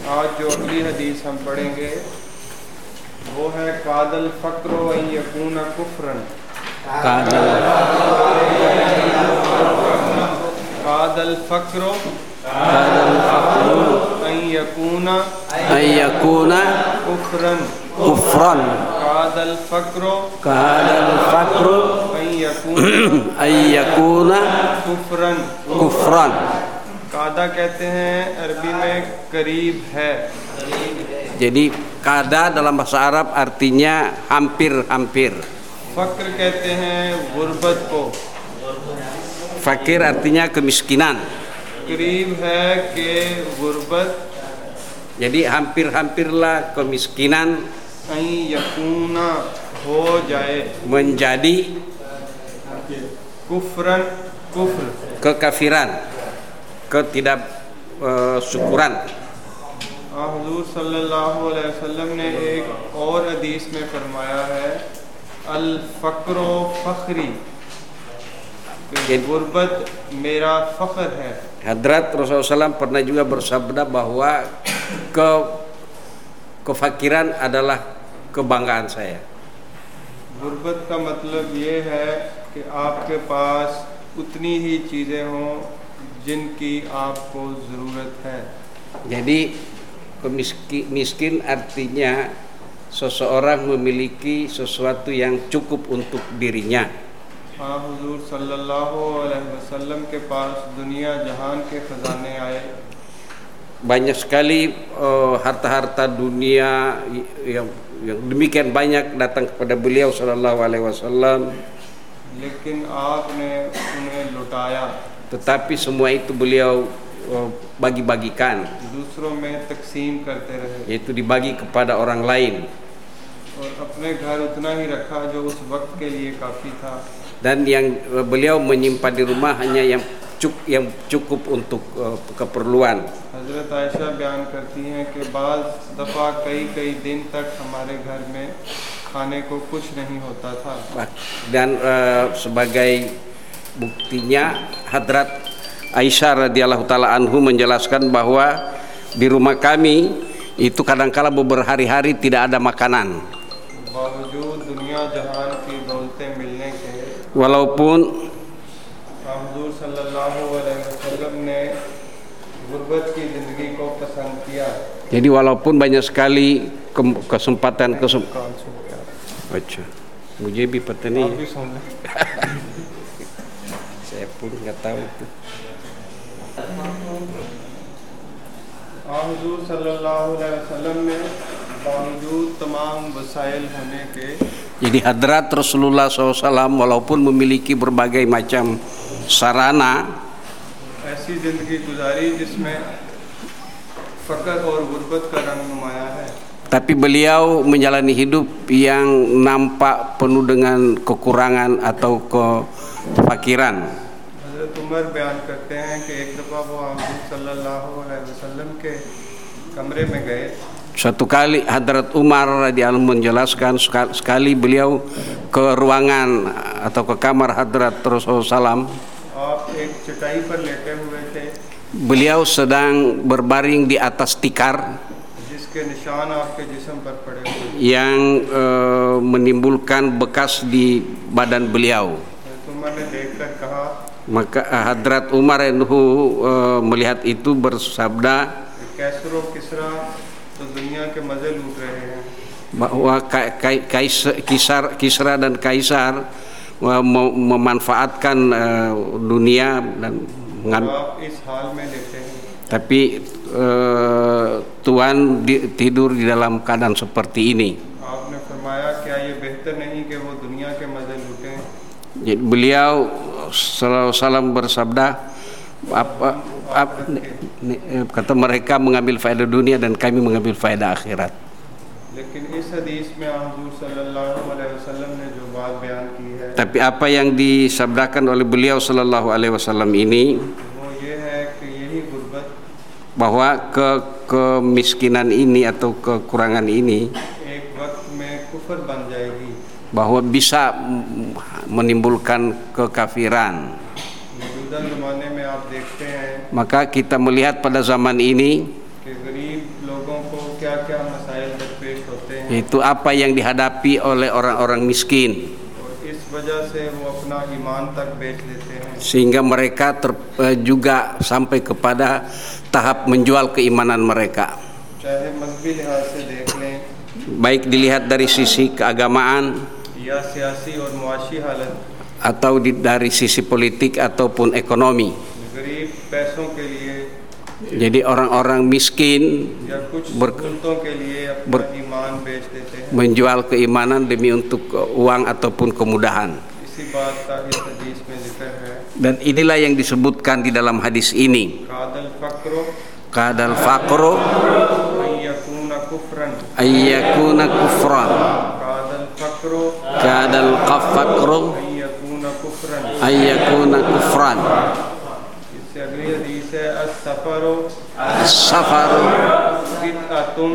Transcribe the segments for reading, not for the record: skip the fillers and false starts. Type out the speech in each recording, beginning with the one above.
आज जो अगली हदीस हम पढ़ेंगे वो है कादल फ़क्र व यकून कुफ्रन। कादल फ़क्र अन यकून कुफ्रन। कादल फ़क्र अन यकून कुफ्रन। कादा कहते हैं अरबी में करीब है। Jadi kada dalam bahasa Arab artinya hampir-hampir. फ़क्र कहते हैं गुर्बत को। Fakir artinya kemiskinan. करीब है कि गुर्बत, Jadi hampir-hampirlah kemiskinan अन यकूना हो जाए menjadi कुफ्रन कुफ्र। kekafiran, ketidaksyukuran. हुज़ूर सल्लल्लाहु अलैहि वसल्लम ने एक और हदीस में फरमाया है अल फ़क्रो फ़ख्री, गुर्बत मेरा फ़ख्र है। Hadrat Rasulullah SAW pernah juga bersabda bahwa kefakiran adalah kebanggaan saya. गुर्बत का मतलब ये है कि आपके पास उतनी ही चीज़ें हों जिनकी आपको ज़रूरत है। Jadi miskin artinya seseorang memiliki sesuatu yang cukup untuk dirinya. हुज़ूर सल्लल्लाहु अलैहि वसल्लम के पास दुनिया जहान के ख़जाने आए। Banyak sekali harta-harta dunia yang demikian banyak datang kepada beliau sallallahu alaihi wasallam. लेकिन आपने उन्हें लुटाया, Tetapi semua itu beliau bagi-bagikan, दूसरों में तकसीम करते रहे yaitu dibagi kepada orang lain. और अपने घर उतना ही रखा जो उस वक्त के लिए काफ़ी था। Dan yang beliau menyimpan di rumah hanya yang cukup untuk keperluan. हज़रत आयशा बयान करती हैं कि बाज़ दफ़ा कई दिन तक हमारे घर में खाने को कुछ नहीं होता था। Dan sebagai buktinya Hadrat Aisyah radhiyallahu taala anhu menjelaskan bahwa di rumah kami itu kadangkala berhari-hari tidak ada makanan. बावजूद दुनिया जहान की दौलतें मिलने के Walaupun हुज़ूर सल्लल्लाहु अलैहि वसल्लम ने गुर्बत की ज़िंदगी को पसंद किया। jadi walaupun banyak sekali kesempatan Acha, मुझे भी पता नहीं है. Saya pun nggak tahu itu. हुज़ूर सल्लल्लाहु अलैहि वसल्लम ने बावजूद तमाम वसाइल होने के Jadi Hadrat Rasulullah SAW walaupun memiliki berbagai macam sarana, ऐसी ज़िंदगी गुजारी जिसमें फ़क्र और गुर्बत का रंग नुमाया है। tapi beliau menjalani hidup yang nampak penuh dengan kekurangan atau kefakiran. हज़रत उमर बयान करते हैं कि एक दफ़ा वो हुज़ूर सल्लल्लाहु अलैहि वसल्लम के कमरे में गए। Suatu kali Hadrat Umar radhiyallahu anhu menjelaskan sekali beliau ke ruangan atau ke kamar Hadrat Rasulullah SAW. आप एक चटाई पर लेटे हुए थे Beliau sedang berbaring di atas tikar जिसके निशान आपके जिस्म पर पड़े हुए। yang menimbulkan bekas di badan beliau. हज़रत उमर ने देखकर कहा Maka Hadrat Umar melihat itu bersabda कैसरो किसरा तो दुनिया के मज़े लूट रहे हैं। bahwa Kisra dan Kaisar memanfaatkan dunia dan आप इस हाल में लेते हैं। tapi Tuhan tidur di dalam keadaan seperti ini. आपने फरमाया क्या ये बेहतर नहीं कि वो दुनिया के मज़े लूटें। Jadi beliau salam bersabda kata mereka mengambil faedah dunia dan kami mengambil faedah akhirat. लेकिन इस हदीस में हुज़ूर सल्लल्लाहु अलैहि वसल्लम ने जो बात बयान की है Tapi apa yang disabdakan oleh beliau sallallahu alaihi wasallam ini वो ये है कि यही गुर्बत bahwa kemiskinan ini atau kekurangan ini एक वक्त में कुफ्र बन जाएगी। bahwa bisa menimbulkan kekafiran. मौजूदा ज़माने में आप देखते हैं Maka kita melihat pada zaman ini कि गरीब लोगों को क्या-क्या मसाइल दरपेश होते हैं, Itu apa yang dihadapi oleh orang-orang miskin, और इस वजह से वो अपना ईमान तक बेच लेते हैं, sehingga mereka juga sampai kepada tahap menjual keimanan mereka. चाहे मजहबी लिहाज से देख लें Baik dilihat dari sisi keagamaan या सियासी और मुआशी हालत, atau dari sisi politik ataupun ekonomi. गरीब पैसों के लिए Jadi orang-orang miskin या कुछ ber- सहूलतों के लिए अपना ईमान बेच देते हैं। menjual keimanan demi untuk uang ataupun kemudahan. इसी बात का इस हदीस में जिक्र है, Dan inilah yang disebutkan di dalam hadis ini. कादल फक्रो Kadal faqru अय्यकूना कुफ्रन, ayyakuna kufran. कादल फक्रो Kadal faqru अय्यकूना कुफ्रन। ayyakuna kufran. इससे अगली हदीस है अस्सफरो Safaru कित्अतुम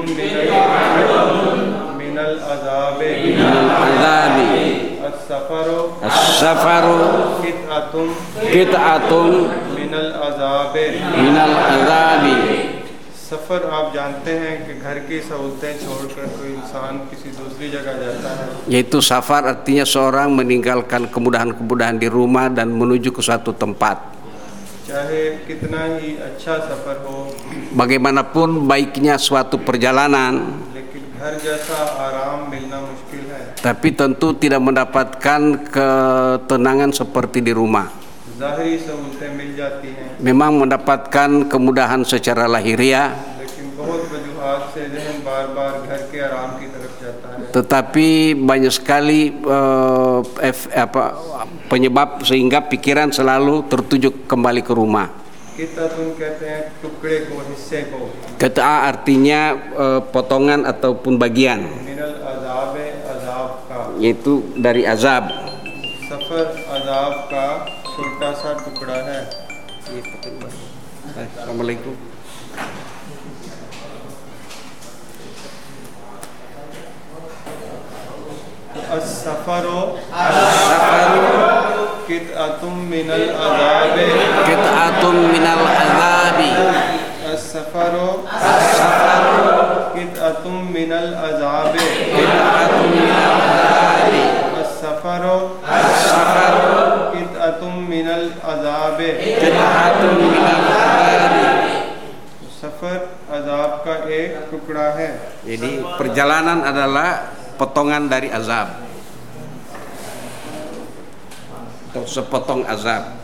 मिनल अज़ाबे, minal azabi. अस्सफरो As-safaru कित्अतुम qit'atun मिनल अज़ाबे। minal azabi. सफ़र आप जानते हैं कि घर की सहूलतें छोड़कर कोई इंसान किसी दूसरी जगह जाता है, Yaitu safar artinya seorang meninggalkan kemudahan-kemudahan di rumah dan menuju ke suatu tempat. चाहे कितना ही अच्छा सफ़र हो, Bagaimanapun baiknya suatu perjalanan, लेकिन घर जैसा आराम मिलना मुश्किल है। tapi tentu tidak mendapatkan ketenangan seperti di rumah. ज़ाहिरी सहूलतें मिल जाती हैं, Memang mendapatkan kemudahan secara lahiriah, लेकिन बहुत वजूहात से जहन बार बार घर के आराम की तरफ जाता है। tetapi banyak sekali penyebab sehingga pikiran selalu tertuju kembali ke rumah. कित्अतुन कहते हैं टुकड़े को, हिस्से को, Qit'ah artinya potongan ataupun bagian, मिनल अज़ाबे, अज़ाब का, yaitu dari azab. सफ़र अज़ाब का छोटा सा टुकड़ा है। Assalamualaikum. अस्सफ़रो Safaru कित्अतुम मिनल अज़ाबे, qit'atun minal azabi. अस्सफ़रो कित्अतुम मिनल अज़ाबे, Qit'atun minal azabi. अस्सफ़रो Safaru कित्अतुम मिनल अज़ाबे। qit'atun minal azabi. सफ़र अज़ाब का एक टुकड़ा है। Jadi perjalanan adalah potongan dari azab atau sepotong azab.